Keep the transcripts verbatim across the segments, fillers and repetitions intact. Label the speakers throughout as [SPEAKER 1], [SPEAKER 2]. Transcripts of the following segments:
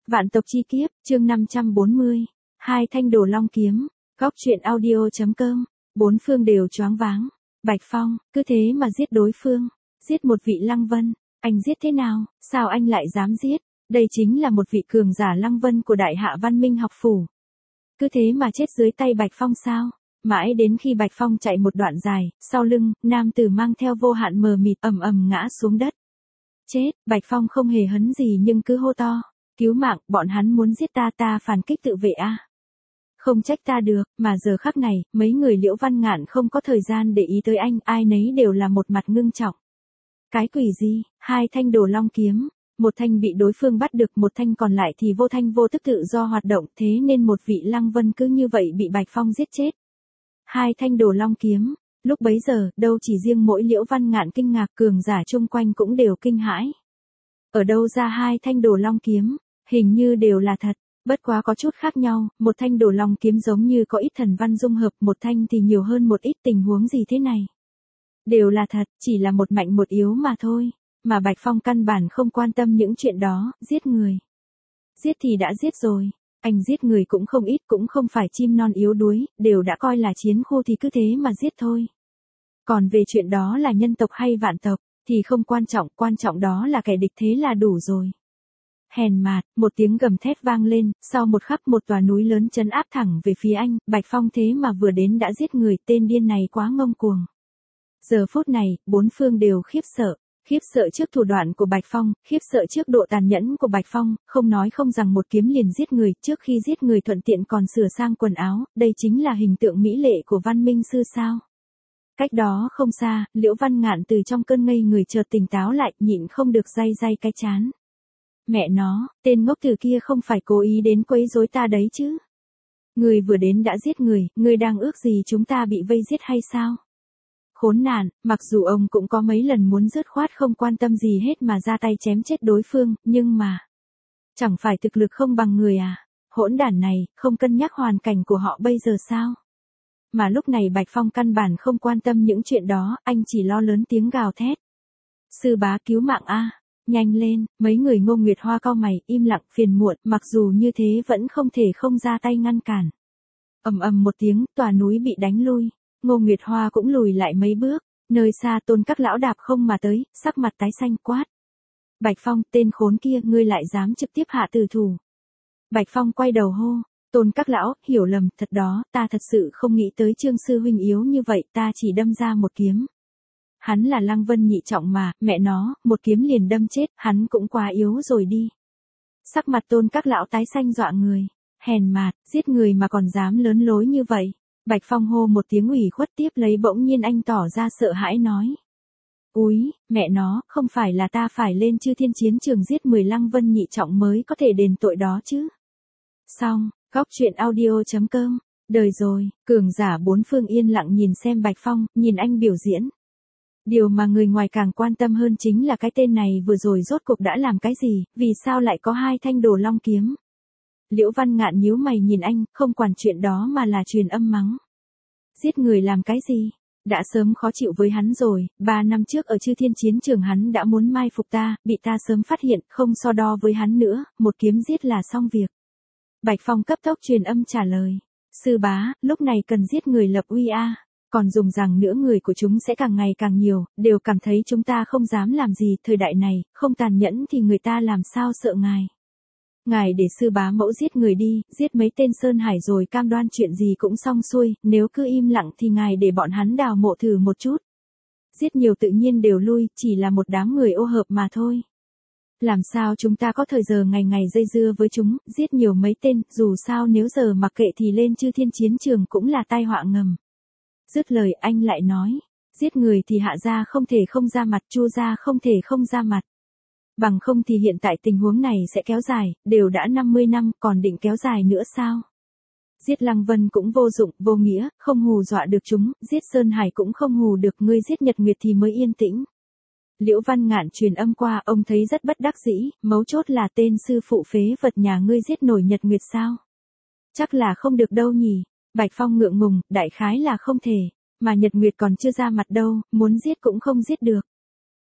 [SPEAKER 1] Vạn tộc chi kiếp, chương năm trăm bốn mươi. Hai thanh đồ long kiếm. Góc truyện audio.com. Bốn phương đều choáng váng. Bạch Phong, cứ thế mà giết đối phương. Giết một vị Lăng Vân. Anh giết thế nào? Sao anh lại dám giết? Đây chính là một vị cường giả Lăng Vân của Đại Hạ Văn Minh học phủ. Cứ thế mà chết dưới tay Bạch Phong sao? Mãi đến khi Bạch Phong chạy một đoạn dài, sau lưng, nam tử mang theo vô hạn mờ mịt ầm ầm ngã xuống đất. Chết, Bạch Phong không hề hấn gì nhưng cứ hô to. Cứu mạng, bọn hắn muốn giết ta ta phản kích tự vệ a. Không trách ta được, mà giờ khắc này, mấy người Liễu Văn Ngạn không có thời gian để ý tới anh, ai nấy đều là một mặt ngưng trọng. Cái quỷ gì, hai thanh đồ long kiếm, một thanh bị đối phương bắt được, một thanh còn lại thì vô thanh vô tức tự do hoạt động, thế nên một vị Lăng Vân cứ như vậy bị Bạch Phong giết chết. Hai thanh đồ long kiếm, lúc bấy giờ, đâu chỉ riêng mỗi Liễu Văn Ngạn kinh ngạc, cường giả chung quanh cũng đều kinh hãi. Ở đâu ra hai thanh đồ long kiếm? Hình như đều là thật, bất quá có chút khác nhau, một thanh đồ long kiếm giống như có ít thần văn dung hợp, một thanh thì nhiều hơn một ít, tình huống gì thế này? Đều là thật, chỉ là một mạnh một yếu mà thôi, mà Bạch Phong căn bản không quan tâm những chuyện đó, giết người. Giết thì đã giết rồi, anh giết người cũng không ít, cũng không phải chim non yếu đuối, đều đã coi là chiến khu thì cứ thế mà giết thôi. Còn về chuyện đó là nhân tộc hay vạn tộc, thì không quan trọng, quan trọng đó là kẻ địch thế là đủ rồi. Hèn mạt, một tiếng gầm thét vang lên, sau một khắc một tòa núi lớn trấn áp thẳng về phía anh, Bạch Phong thế mà vừa đến đã giết người, tên điên này quá ngông cuồng. Giờ phút này, bốn phương đều khiếp sợ, khiếp sợ trước thủ đoạn của Bạch Phong, khiếp sợ trước độ tàn nhẫn của Bạch Phong, không nói không rằng một kiếm liền giết người, trước khi giết người thuận tiện còn sửa sang quần áo, đây chính là hình tượng mỹ lệ của văn minh sư sao. Cách đó không xa, Liễu Văn Ngạn từ trong cơn ngây người chợt tỉnh táo lại, nhịn không được day day cái chán. Mẹ nó, tên ngốc tử kia không phải cố ý đến quấy rối ta đấy chứ. Người vừa đến đã giết người, người đang ước gì chúng ta bị vây giết hay sao? Khốn nạn, mặc dù ông cũng có mấy lần muốn dứt khoát không quan tâm gì hết mà ra tay chém chết đối phương, nhưng mà... Chẳng phải thực lực không bằng người à? Hỗn đản này, không cân nhắc hoàn cảnh của họ bây giờ sao? Mà lúc này Bạch Phong căn bản không quan tâm những chuyện đó, anh chỉ lo lớn tiếng gào thét. Sư bá cứu mạng a, nhanh lên, mấy người Ngô Nguyệt Hoa cau mày, im lặng phiền muộn, mặc dù như thế vẫn không thể không ra tay ngăn cản. Ầm ầm một tiếng, tòa núi bị đánh lui, Ngô Nguyệt Hoa cũng lùi lại mấy bước, nơi xa Tôn Các Lão đạp không mà tới, sắc mặt tái xanh quát. Bạch Phong, tên khốn kia, ngươi lại dám trực tiếp hạ tử thủ. Bạch Phong quay đầu hô. Tôn Các Lão, hiểu lầm, thật đó, ta thật sự không nghĩ tới Trương sư huynh yếu như vậy, ta chỉ đâm ra một kiếm. Hắn là Lăng Vân nhị trọng mà, mẹ nó, một kiếm liền đâm chết, hắn cũng quá yếu rồi đi. Sắc mặt Tôn Các Lão tái xanh dọa người, hèn mạt, giết người mà còn dám lớn lối như vậy. Bạch Phong hô một tiếng ủy khuất, tiếp lấy bỗng nhiên anh tỏ ra sợ hãi nói. Úi, mẹ nó, không phải là ta phải lên Chư Thiên Chiến Trường giết mười Lăng Vân nhị trọng mới có thể đền tội đó chứ. Xong. Góc truyện audio.com. Đời rồi, cường giả bốn phương yên lặng nhìn xem Bạch Phong, nhìn anh biểu diễn. Điều mà người ngoài càng quan tâm hơn chính là cái tên này vừa rồi rốt cuộc đã làm cái gì, vì sao lại có hai thanh đồ long kiếm. Liễu Văn Ngạn nhíu mày nhìn anh, không quản chuyện đó mà là truyền âm mắng. Giết người làm cái gì? Đã sớm khó chịu với hắn rồi, ba năm trước ở Chư Thiên Chiến Trường hắn đã muốn mai phục ta, bị ta sớm phát hiện, không so đo với hắn nữa, một kiếm giết là xong việc. Bạch Phong cấp tốc truyền âm trả lời. Sư bá, lúc này cần giết người lập uy a, còn dùng rằng nữa người của chúng sẽ càng ngày càng nhiều, đều cảm thấy chúng ta không dám làm gì, thời đại này, không tàn nhẫn thì người ta làm sao sợ ngài. Ngài để sư bá mẫu giết người đi, giết mấy tên Sơn Hải rồi cam đoan chuyện gì cũng xong xuôi, nếu cứ im lặng thì ngài để bọn hắn đào mộ thử một chút. Giết nhiều tự nhiên đều lui, chỉ là một đám người ô hợp mà thôi. Làm sao chúng ta có thời giờ ngày ngày dây dưa với chúng, giết nhiều mấy tên, dù sao nếu giờ mặc kệ thì lên Chư Thiên Chiến Trường cũng là tai họa ngầm. Dứt lời anh lại nói, giết người thì Hạ gia không thể không ra mặt, Chu gia không thể không ra mặt. Bằng không thì hiện tại tình huống này sẽ kéo dài, đều đã năm mươi năm, còn định kéo dài nữa sao? Giết Lăng Vân cũng vô dụng, vô nghĩa, không hù dọa được chúng, giết Sơn Hải cũng không hù được, ngươi giết Nhật Nguyệt thì mới yên tĩnh. Liễu Văn Ngạn truyền âm qua, ông thấy rất bất đắc dĩ, mấu chốt là tên sư phụ phế vật nhà ngươi giết nổi Nhật Nguyệt sao? Chắc là không được đâu nhỉ. Bạch Phong ngượng ngùng, đại khái là không thể, mà Nhật Nguyệt còn chưa ra mặt đâu, muốn giết cũng không giết được.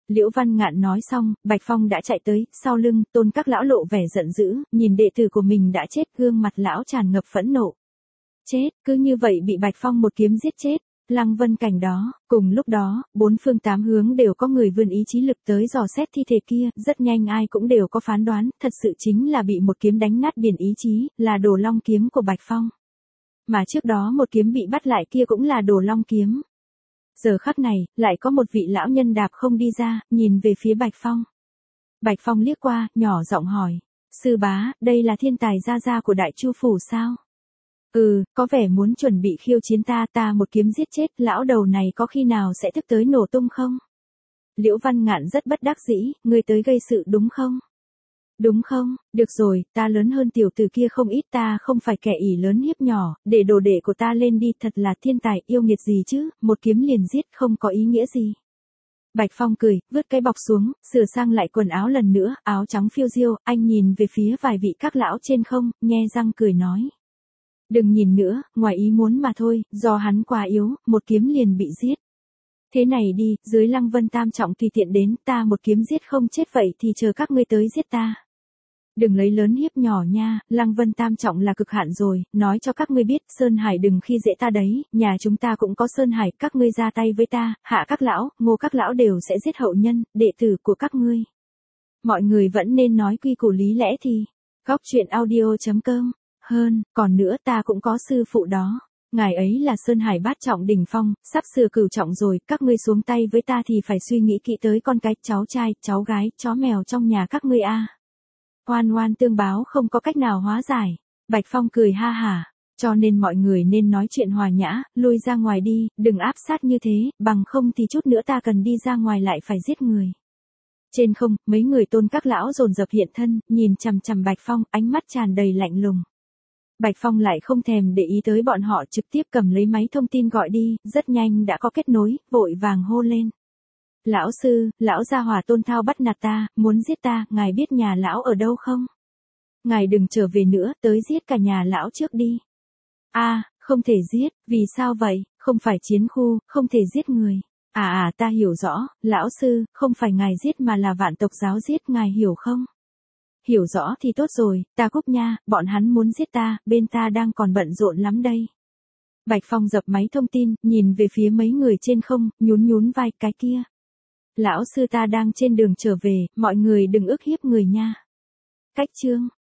[SPEAKER 1] Liễu Văn Ngạn nói xong, Bạch Phong đã chạy tới, sau lưng, Tôn các lão lộ vẻ giận dữ, nhìn đệ tử của mình đã chết, gương mặt lão tràn ngập phẫn nộ. Chết, cứ như vậy bị Bạch Phong một kiếm giết chết. Lăng Vân Cảnh đó, cùng lúc đó, bốn phương tám hướng đều có người vươn ý chí lực tới dò xét thi thể kia, rất nhanh ai cũng đều có phán đoán, thật sự chính là bị một kiếm đánh nát biển ý chí, là Đồ Long kiếm của Bạch Phong. Mà trước đó một kiếm bị bắt lại kia cũng là Đồ Long kiếm. Giờ khắc này, lại có một vị lão nhân đạp không đi ra, nhìn về phía Bạch Phong. Bạch Phong liếc qua, nhỏ giọng hỏi, sư bá, đây là thiên tài gia gia của Đại Chu Phủ sao? Ừ, có vẻ muốn chuẩn bị khiêu chiến ta, ta một kiếm giết chết, lão đầu này có khi nào sẽ thức tới nổ tung không? Liễu Văn Ngạn rất bất đắc dĩ, ngươi tới gây sự đúng không? Đúng không, được rồi, ta lớn hơn tiểu tử kia không ít, ta không phải kẻ ỷ lớn hiếp nhỏ, để đồ đệ của ta lên đi, thật là thiên tài, yêu nghiệt gì chứ, một kiếm liền giết không có ý nghĩa gì. Bạch Phong cười, vứt cái bọc xuống, sửa sang lại quần áo lần nữa, áo trắng phiêu diêu, anh nhìn về phía vài vị các lão trên không, nhe răng cười nói. Đừng nhìn nữa, ngoài ý muốn mà thôi, do hắn quá yếu, một kiếm liền bị giết. Thế này đi, dưới Lăng Vân Tam Trọng tùy tiện đến, ta một kiếm giết không chết vậy thì chờ các ngươi tới giết ta. Đừng lấy lớn hiếp nhỏ nha, Lăng Vân Tam Trọng là cực hạn rồi, nói cho các ngươi biết, Sơn Hải đừng khi dễ ta đấy, nhà chúng ta cũng có Sơn Hải, các ngươi ra tay với ta, Hạ các lão, Ngô các lão đều sẽ giết hậu nhân, đệ tử của các ngươi. Mọi người vẫn nên nói quy củ lý lẽ thì. Góc truyện audio chấm com. Hơn, còn nữa ta cũng có sư phụ đó. Ngài ấy là Sơn Hải bát trọng đỉnh phong, sắp sửa cửu trọng rồi, các ngươi xuống tay với ta thì phải suy nghĩ kỹ tới con cái, cháu trai, cháu gái, chó mèo trong nhà các ngươi a. À. Oan oan tương báo không có cách nào hóa giải. Bạch Phong cười ha hả, cho nên mọi người nên nói chuyện hòa nhã, lui ra ngoài đi, đừng áp sát như thế, bằng không thì chút nữa ta cần đi ra ngoài lại phải giết người. Trên không, mấy người Tôn các lão dồn dập hiện thân, nhìn chằm chằm Bạch Phong, ánh mắt tràn đầy lạnh lùng. Bạch Phong lại không thèm để ý tới bọn họ, trực tiếp cầm lấy máy thông tin gọi đi, rất nhanh đã có kết nối, vội vàng hô lên. Lão sư, lão gia hỏa Tôn Thao bắt nạt ta, muốn giết ta, ngài biết nhà lão ở đâu không? Ngài đừng trở về nữa, tới giết cả nhà lão trước đi. A, à, không thể giết, vì sao vậy, không phải chiến khu, không thể giết người. À à ta hiểu rõ, lão sư, không phải ngài giết mà là vạn tộc giáo giết, ngài hiểu không? Hiểu rõ thì tốt rồi, ta cúp nha, bọn hắn muốn giết ta, bên ta đang còn bận rộn lắm đây. Bạch Phong dập máy thông tin, nhìn về phía mấy người trên không, nhún nhún vai, cái kia. Lão sư ta đang trên đường trở về, mọi người đừng ức hiếp người nha. Cách chương.